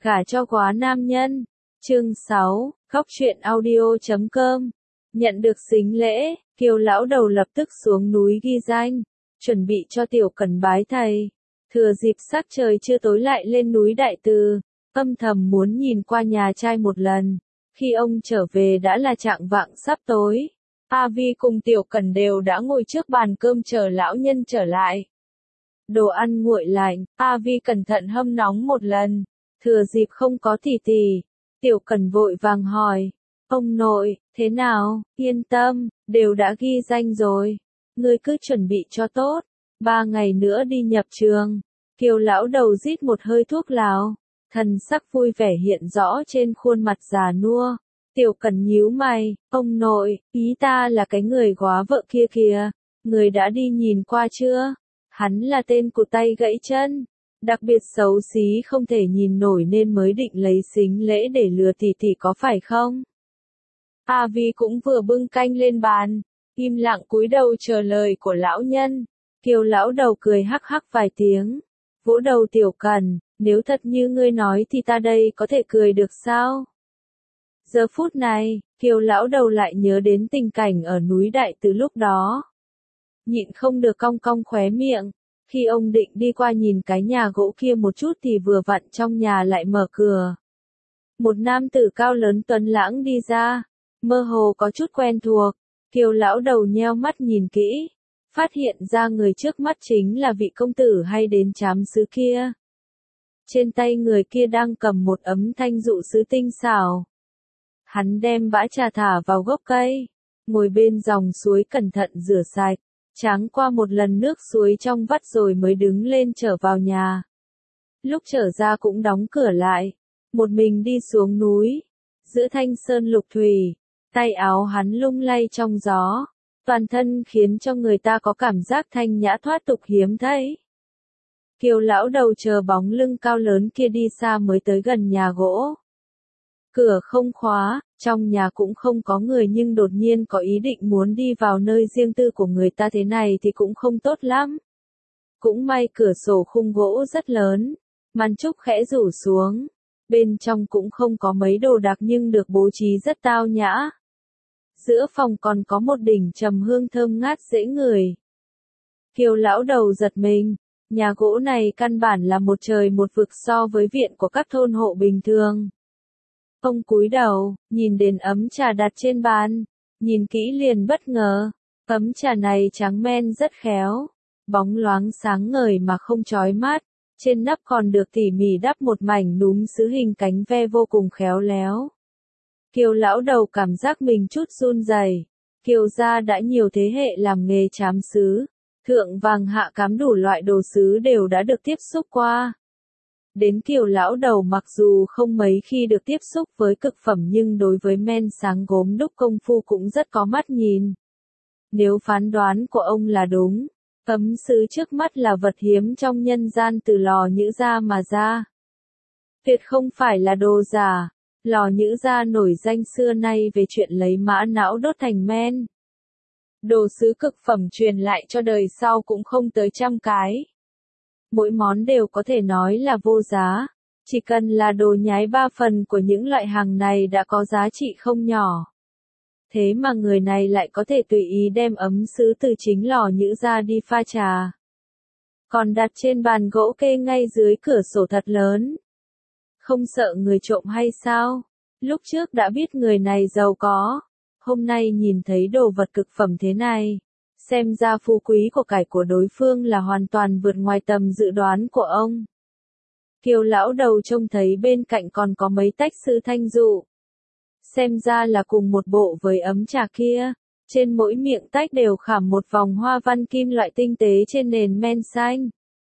Gả cho quá nam nhân. Chương 6, khóc chuyện audio.com. Nhận được sính lễ, Kiều lão đầu lập tức xuống núi ghi danh, chuẩn bị cho Tiểu Cần bái thầy. Thừa dịp sắc trời chưa tối lại lên núi Đại Từ, âm thầm muốn nhìn qua nhà trai một lần. Khi ông trở về đã là chạng vạng sắp tối. A Vi cùng Tiểu Cần đều đã ngồi trước bàn cơm chờ lão nhân trở lại. Đồ ăn nguội lạnh, A Vi cẩn thận hâm nóng một lần. Thừa dịp không có tỷ, Tiểu Cần vội vàng hỏi, ông nội, thế nào, yên tâm, đều đã ghi danh rồi. Ngươi cứ chuẩn bị cho tốt, 3 ngày nữa đi nhập trường. Kiều lão đầu rít một hơi thuốc lào, thần sắc vui vẻ hiện rõ trên khuôn mặt già nua. Tiểu Cần nhíu mày, ông nội, ý ta là cái người góa vợ kia kìa, người đã đi nhìn qua chưa? Hắn là tên cụt tay gãy chân, đặc biệt xấu xí không thể nhìn nổi nên mới định lấy sính lễ để lừa tỷ có phải không? A Vi cũng vừa bưng canh lên bàn, im lặng cúi đầu chờ lời của lão nhân. Kiều lão đầu cười hắc hắc vài tiếng, vỗ đầu Tiểu Cần, nếu thật như ngươi nói thì ta đây có thể cười được sao? Giờ phút này, Kiều lão đầu lại nhớ đến tình cảnh ở núi Đại Từ lúc đó. Nhịn không được cong cong khóe miệng, khi ông định đi qua nhìn cái nhà gỗ kia một chút thì vừa vặn trong nhà lại mở cửa. Một nam tử cao lớn tuấn lãng đi ra, mơ hồ có chút quen thuộc. Kiều lão đầu nheo mắt nhìn kỹ, phát hiện ra người trước mắt chính là vị công tử hay đến trám sứ kia. Trên tay người kia đang cầm một ấm thanh dụ sứ tinh xảo. Hắn đem bã trà thả vào gốc cây, ngồi bên dòng suối cẩn thận rửa sạch, tráng qua một lần nước suối trong vắt rồi mới đứng lên trở vào nhà. Lúc trở ra cũng đóng cửa lại, một mình đi xuống núi, giữa thanh sơn lục thủy, tay áo hắn lung lay trong gió, toàn thân khiến cho người ta có cảm giác thanh nhã thoát tục hiếm thấy. Kiều lão đầu chờ bóng lưng cao lớn kia đi xa mới tới gần nhà gỗ. Cửa không khóa, trong nhà cũng không có người nhưng đột nhiên có ý định muốn đi vào nơi riêng tư của người ta thế này thì cũng không tốt lắm. Cũng may cửa sổ khung gỗ rất lớn, màn trúc khẽ rủ xuống, bên trong cũng không có mấy đồ đạc nhưng được bố trí rất tao nhã. Giữa phòng còn có một đỉnh trầm hương thơm ngát dễ ngửi. Kiều lão đầu giật mình, nhà gỗ này căn bản là một trời một vực so với viện của các thôn hộ bình thường. Ông cúi đầu, nhìn đến ấm trà đặt trên bàn, nhìn kỹ liền bất ngờ, ấm trà này trắng men rất khéo, bóng loáng sáng ngời mà không chói mắt, trên nắp còn được tỉ mỉ đắp một mảnh núm sứ hình cánh ve vô cùng khéo léo. Kiều lão đầu cảm giác mình chút run rẩy. Kiều gia đã nhiều thế hệ làm nghề trám sứ, thượng vàng hạ cám đủ loại đồ sứ đều đã được tiếp xúc qua. Đến Kiều lão đầu mặc dù không mấy khi được tiếp xúc với cực phẩm nhưng đối với men sáng gốm đúc công phu cũng rất có mắt nhìn. Nếu phán đoán của ông là đúng, ấm sứ trước mắt là vật hiếm trong nhân gian từ lò nhữ gia mà ra. Tuyệt không phải là đồ giả, lò nhữ gia nổi danh xưa nay về chuyện lấy mã não đốt thành men. Đồ sứ cực phẩm truyền lại cho đời sau cũng không tới 100 cái. Mỗi món đều có thể nói là vô giá, chỉ cần là đồ nhái 3 phần của những loại hàng này đã có giá trị không nhỏ. Thế mà người này lại có thể tùy ý đem ấm sứ từ chính lò nhữ ra đi pha trà. Còn đặt trên bàn gỗ kê ngay dưới cửa sổ thật lớn. Không sợ người trộm hay sao? Lúc trước đã biết người này giàu có, hôm nay nhìn thấy đồ vật cực phẩm thế này. Xem ra phú quý của cải của đối phương là hoàn toàn vượt ngoài tầm dự đoán của ông. Kiều lão đầu trông thấy bên cạnh còn có mấy tách sứ thanh dụ. Xem ra là cùng một bộ với ấm trà kia. Trên mỗi miệng tách đều khảm một vòng hoa văn kim loại tinh tế trên nền men xanh.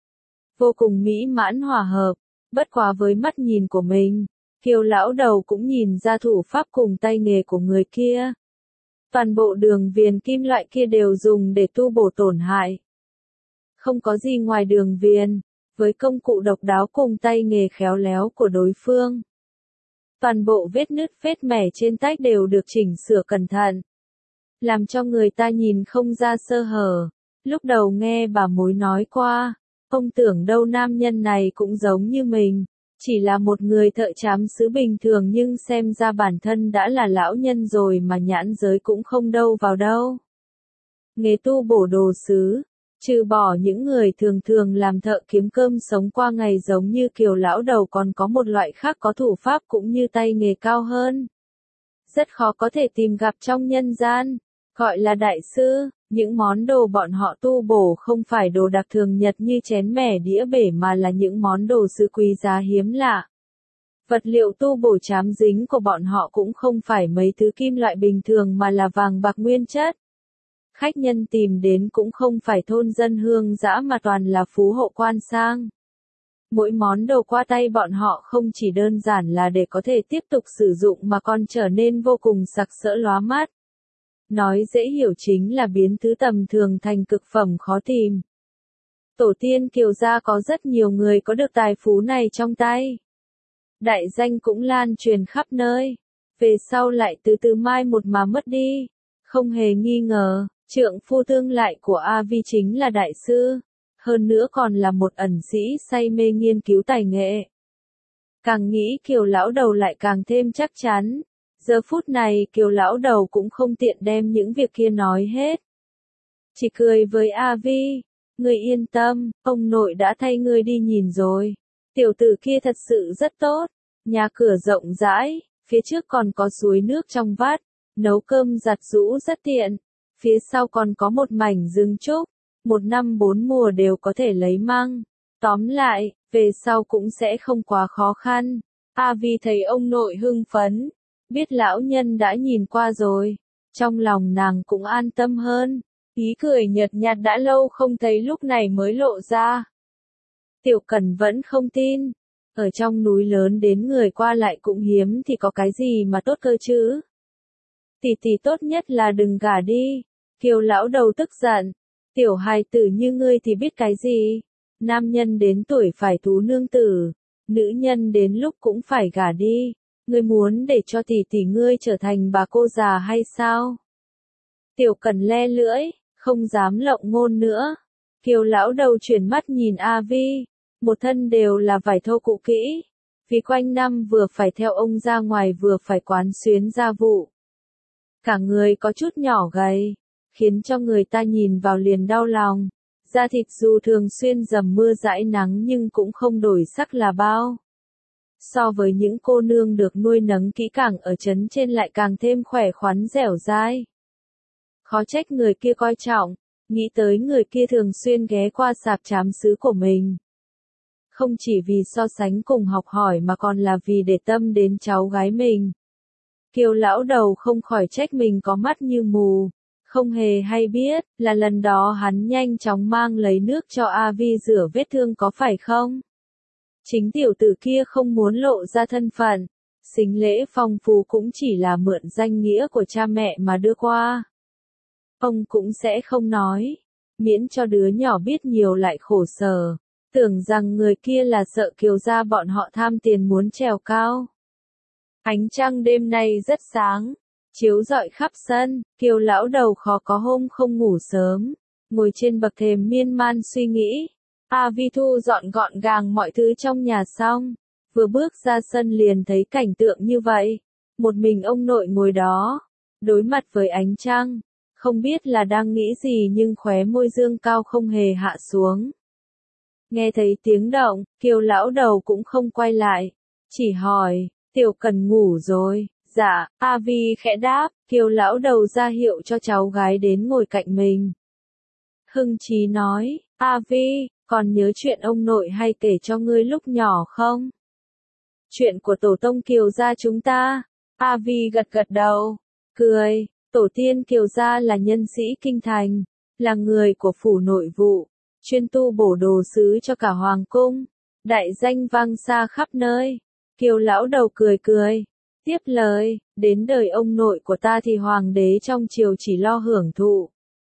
Vô cùng mỹ mãn hòa hợp, bất quá với mắt nhìn của mình, Kiều lão đầu cũng nhìn ra thủ pháp cùng tay nghề của người kia. Toàn bộ đường viền kim loại kia đều dùng để tu bổ tổn hại. Không có gì ngoài đường viền, với công cụ độc đáo cùng tay nghề khéo léo của đối phương. Toàn bộ vết nứt vết mẻ trên tách đều được chỉnh sửa cẩn thận, làm cho người ta nhìn không ra sơ hở. Lúc đầu nghe bà mối nói qua, ông tưởng đâu nam nhân này cũng giống như mình, Chỉ là một người thợ trám sứ bình thường nhưng xem ra bản thân đã là lão nhân rồi mà nhãn giới cũng không đâu vào đâu. Nghề tu bổ đồ sứ, trừ bỏ những người thường thường làm thợ kiếm cơm sống qua ngày giống như Kiều lão đầu còn có một loại khác có thủ pháp cũng như tay nghề cao hơn. Rất khó có thể tìm gặp trong nhân gian, gọi là đại sư. Những món đồ bọn họ tu bổ không phải đồ đặc thường nhật như chén mẻ đĩa bể mà là những món đồ sứ quý giá hiếm lạ. Vật liệu tu bổ chám dính của bọn họ cũng không phải mấy thứ kim loại bình thường mà là vàng bạc nguyên chất. Khách nhân tìm đến cũng không phải thôn dân hương dã mà toàn là phú hộ quan sang. Mỗi món đồ qua tay bọn họ không chỉ đơn giản là để có thể tiếp tục sử dụng mà còn trở nên vô cùng sặc sỡ lóa mắt. Nói dễ hiểu chính là biến thứ tầm thường thành cực phẩm khó tìm. Tổ tiên Kiều gia có rất nhiều người có được tài phú này trong tay. Đại danh cũng lan truyền khắp nơi. Về sau lại từ từ mai một mà mất đi. Không hề nghi ngờ, trượng phu tương lại của A Vi chính là đại sư. Hơn nữa còn là một ẩn sĩ say mê nghiên cứu tài nghệ. Càng nghĩ Kiều lão đầu lại càng thêm chắc chắn. Giờ phút này Kiều lão đầu cũng không tiện đem những việc kia nói hết. Chỉ cười với A Vi, ngươi yên tâm, ông nội đã thay ngươi đi nhìn rồi. Tiểu tử kia thật sự rất tốt, nhà cửa rộng rãi, phía trước còn có suối nước trong vắt, nấu cơm giặt giũ rất tiện, phía sau còn có một mảnh rừng trúc, 1 năm 4 mùa đều có thể lấy măng. Tóm lại, về sau cũng sẽ không quá khó khăn. A Vi thấy ông nội hưng phấn. Biết lão nhân đã nhìn qua rồi, trong lòng nàng cũng an tâm hơn, ý cười nhợt nhạt đã lâu không thấy lúc này mới lộ ra. Tiểu Cẩn vẫn không tin, ở trong núi lớn đến người qua lại cũng hiếm thì có cái gì mà tốt cơ chứ. Tỷ tỷ tốt nhất là đừng gả đi, Kiều lão đầu tức giận, tiểu hài tử như ngươi thì biết cái gì, nam nhân đến tuổi phải tú nương tử, nữ nhân đến lúc cũng phải gả đi. Ngươi muốn để cho tỷ tỷ ngươi trở thành bà cô già hay sao? Tiểu Cẩn le lưỡi, không dám lộng ngôn nữa. Kiều lão đầu chuyển mắt nhìn A Vi, một thân đều là vải thô cũ kỹ, vì quanh năm vừa phải theo ông ra ngoài vừa phải quán xuyến gia vụ. Cả người có chút nhỏ gầy, khiến cho người ta nhìn vào liền đau lòng. Da thịt dù thường xuyên dầm mưa dãi nắng nhưng cũng không đổi sắc là bao. So với những cô nương được nuôi nấng kỹ càng ở trấn trên lại càng thêm khỏe khoắn dẻo dai. Khó trách người kia coi trọng, nghĩ tới người kia thường xuyên ghé qua sạp trám sứ của mình. Không chỉ vì so sánh cùng học hỏi mà còn là vì để tâm đến cháu gái mình. Kiều lão đầu không khỏi trách mình có mắt như mù, không hề hay biết là lần đó hắn nhanh chóng mang lấy nước cho A Vi rửa vết thương có phải không? Chính tiểu tử kia không muốn lộ ra thân phận, sính lễ phong phú cũng chỉ là mượn danh nghĩa của cha mẹ mà đưa qua. Ông cũng sẽ không nói, miễn cho đứa nhỏ biết nhiều lại khổ sở, tưởng rằng người kia là sợ Kiều gia bọn họ tham tiền muốn trèo cao. Ánh trăng đêm nay rất sáng, chiếu rọi khắp sân, Kiều lão đầu khó có hôm không ngủ sớm, ngồi trên bậc thềm miên man suy nghĩ. A Vi thu dọn gọn gàng mọi thứ trong nhà xong, vừa bước ra sân liền thấy cảnh tượng như vậy, một mình ông nội ngồi đó, đối mặt với ánh trăng, không biết là đang nghĩ gì nhưng khóe môi dương cao không hề hạ xuống. Nghe thấy tiếng động, Kiều lão đầu cũng không quay lại, chỉ hỏi, Tiểu Cần ngủ rồi, dạ, A Vi khẽ đáp, Kiều lão đầu ra hiệu cho cháu gái đến ngồi cạnh mình. Hưng Chí nói, A Vi, còn nhớ chuyện ông nội hay kể cho ngươi lúc nhỏ không? Chuyện của tổ tông Kiều gia chúng ta. A Vi gật gật đầu, cười, tổ tiên Kiều gia là nhân sĩ kinh thành, là người của phủ nội vụ, chuyên tu bổ đồ sứ cho cả hoàng cung, đại danh vang xa khắp nơi. Kiều lão đầu cười cười, tiếp lời, đến đời ông nội của ta thì hoàng đế trong triều chỉ lo hưởng thụ.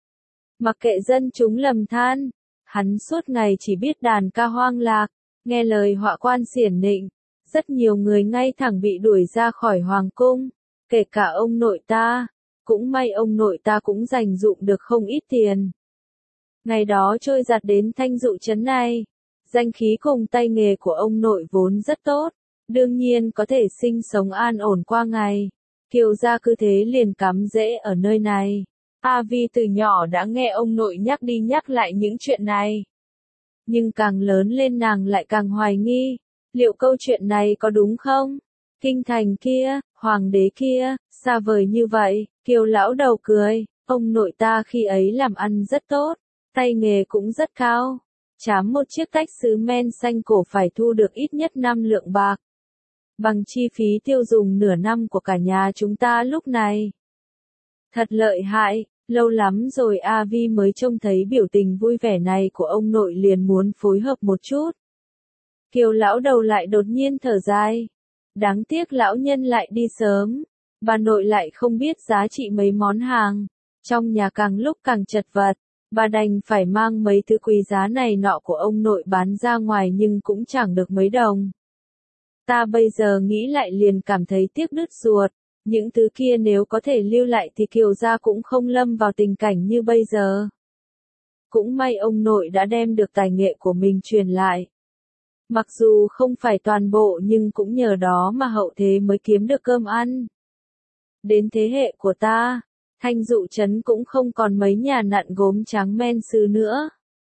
Mặc kệ dân chúng lầm than, hắn suốt ngày chỉ biết đàn ca hoang lạc, nghe lời họa quan xiển nịnh, rất nhiều người ngay thẳng bị đuổi ra khỏi hoàng cung, kể cả ông nội ta, cũng may ông nội ta cũng dành dụm được không ít tiền. Ngày đó trôi giặt đến Thanh Dụ trấn này, Danh khí cùng tay nghề của ông nội vốn rất tốt, đương nhiên có thể sinh sống an ổn qua ngày. Kiều gia cứ thế liền cắm rễ ở nơi này. A Vi từ nhỏ đã nghe ông nội nhắc đi nhắc lại những chuyện này. Nhưng càng lớn lên nàng lại càng hoài nghi, liệu câu chuyện này có đúng không? Kinh thành kia, hoàng đế kia, xa vời như vậy. Kiều lão đầu cười, ông nội ta khi ấy làm ăn rất tốt, tay nghề cũng rất cao. Chám một chiếc tách sứ men xanh cổ phải thu được ít nhất 5 lượng bạc. Bằng chi phí tiêu dùng nửa năm của cả nhà chúng ta lúc này. Thật lợi hại, lâu lắm rồi A Vi mới trông thấy biểu tình vui vẻ này của ông nội liền muốn phối hợp một chút. Kiều lão đầu lại đột nhiên thở dài. Đáng tiếc lão nhân lại đi sớm, bà nội lại không biết giá trị mấy món hàng. Trong nhà càng lúc càng chật vật, bà đành phải mang mấy thứ quý giá này nọ của ông nội bán ra ngoài nhưng cũng chẳng được mấy đồng. Ta bây giờ nghĩ lại liền cảm thấy tiếc đứt ruột, những thứ kia nếu có thể lưu lại thì Kiều gia cũng không lâm vào tình cảnh như bây giờ. Cũng may ông nội đã đem được tài nghệ của mình truyền lại. Mặc dù không phải toàn bộ nhưng cũng nhờ đó mà hậu thế mới kiếm được cơm ăn. Đến thế hệ của ta, Thanh Dụ trấn cũng không còn mấy nhà nặn gốm tráng men sứ nữa.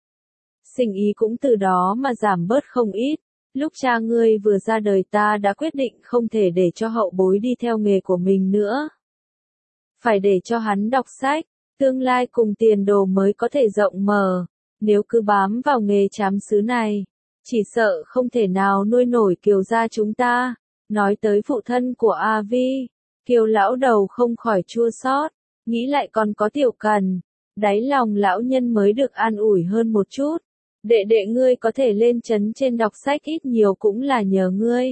Sinh ý cũng từ đó mà giảm bớt không ít. Lúc cha ngươi vừa ra đời ta đã quyết định không thể để cho hậu bối đi theo nghề của mình nữa. Phải để cho hắn đọc sách, tương lai cùng tiền đồ mới có thể rộng mở. Nếu cứ bám vào nghề trám sứ này, chỉ sợ không thể nào nuôi nổi Kiều gia chúng ta. Nói tới phụ thân của A Vi, Kiều lão đầu không khỏi chua xót, nghĩ lại còn có Tiểu Cần, đáy lòng lão nhân mới được an ủi hơn một chút. Đệ đệ ngươi có thể lên trấn trên đọc sách ít nhiều cũng là nhờ ngươi.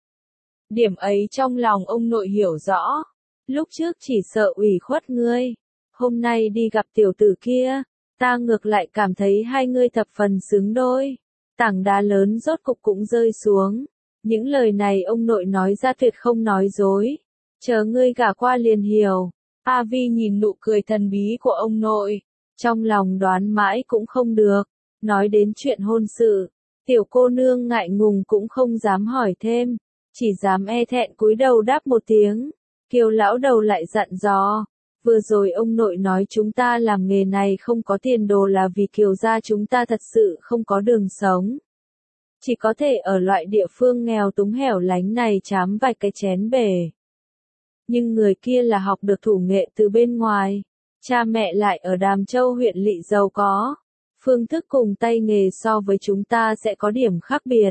Điểm ấy trong lòng ông nội hiểu rõ. Lúc trước chỉ sợ ủy khuất ngươi. Hôm nay đi gặp tiểu tử kia, ta ngược lại cảm thấy hai ngươi thập phần xứng đôi. Tảng đá lớn rốt cục cũng rơi xuống. Những lời này ông nội nói ra tuyệt không nói dối. Chờ ngươi gả qua liền hiểu. A Vi nhìn nụ cười thần bí của ông nội. Trong lòng đoán mãi cũng không được. Nói đến chuyện hôn sự, tiểu cô nương ngại ngùng cũng không dám hỏi thêm, chỉ dám e thẹn cúi đầu đáp một tiếng. Kiều lão đầu lại dặn dò, vừa rồi ông nội nói chúng ta làm nghề này không có tiền đồ là vì Kiều gia chúng ta thật sự không có đường sống. Chỉ có thể ở loại địa phương nghèo túng hẻo lánh này chám vài cái chén bể. Nhưng người kia là học được thủ nghệ từ bên ngoài, cha mẹ lại ở Đàm Châu huyện lỵ giàu có. Phương thức cùng tay nghề so với chúng ta sẽ có điểm khác biệt.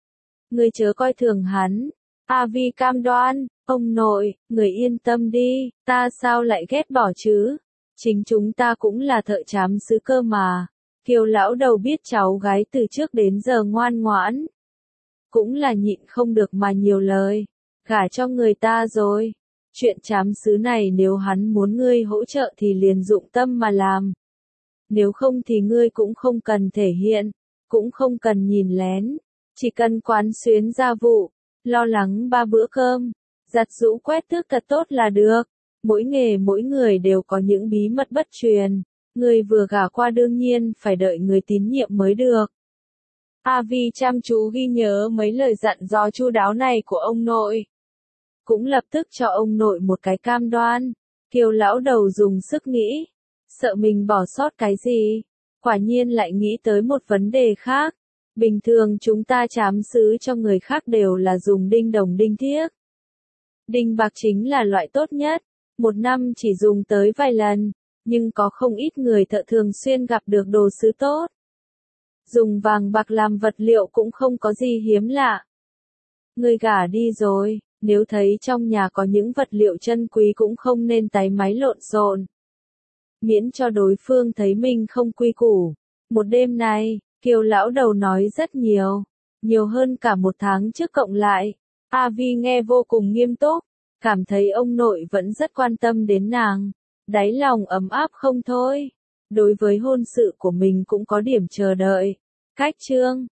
Ngươi chớ coi thường hắn. A Vi cam đoan, ông nội, người yên tâm đi, ta sao lại ghét bỏ chứ? Chính chúng ta cũng là thợ trám sứ cơ mà. Kiều lão đầu biết cháu gái từ trước đến giờ ngoan ngoãn. Cũng là nhịn không được mà nhiều lời. Gả cho người ta rồi. Chuyện trám sứ này nếu hắn muốn ngươi hỗ trợ thì liền dụng tâm mà làm. Nếu không thì ngươi cũng không cần thể hiện, cũng không cần nhìn lén, chỉ cần quán xuyến gia vụ, lo lắng 3 bữa cơm, giặt giũ quét tước thật tốt là được. Mỗi nghề mỗi người đều có những bí mật bất truyền, người vừa gả qua đương nhiên phải đợi người tín nhiệm mới được. A Vi chăm chú ghi nhớ mấy lời dặn dò chu đáo này của ông nội. Cũng lập tức cho ông nội một cái cam đoan. Kiều lão đầu dùng sức nghĩ. Sợ mình bỏ sót cái gì, quả nhiên lại nghĩ tới một vấn đề khác. Bình thường chúng ta trám sứ cho người khác đều là dùng đinh đồng đinh thiếc. Đinh bạc chính là loại tốt nhất, một năm chỉ dùng tới vài lần, nhưng có không ít người thợ thường xuyên gặp được đồ sứ tốt. Dùng vàng bạc làm vật liệu cũng không có gì hiếm lạ. Người gả đi rồi, nếu thấy trong nhà có những vật liệu chân quý cũng không nên táy máy lộn xộn. Miễn cho đối phương thấy mình không quy củ. Một đêm này, Kiều lão đầu nói rất nhiều, nhiều hơn cả một tháng trước cộng lại. A Vi nghe vô cùng nghiêm túc, cảm thấy ông nội vẫn rất quan tâm đến nàng, đáy lòng ấm áp không thôi. Đối với hôn sự của mình cũng có điểm chờ đợi. Cách chương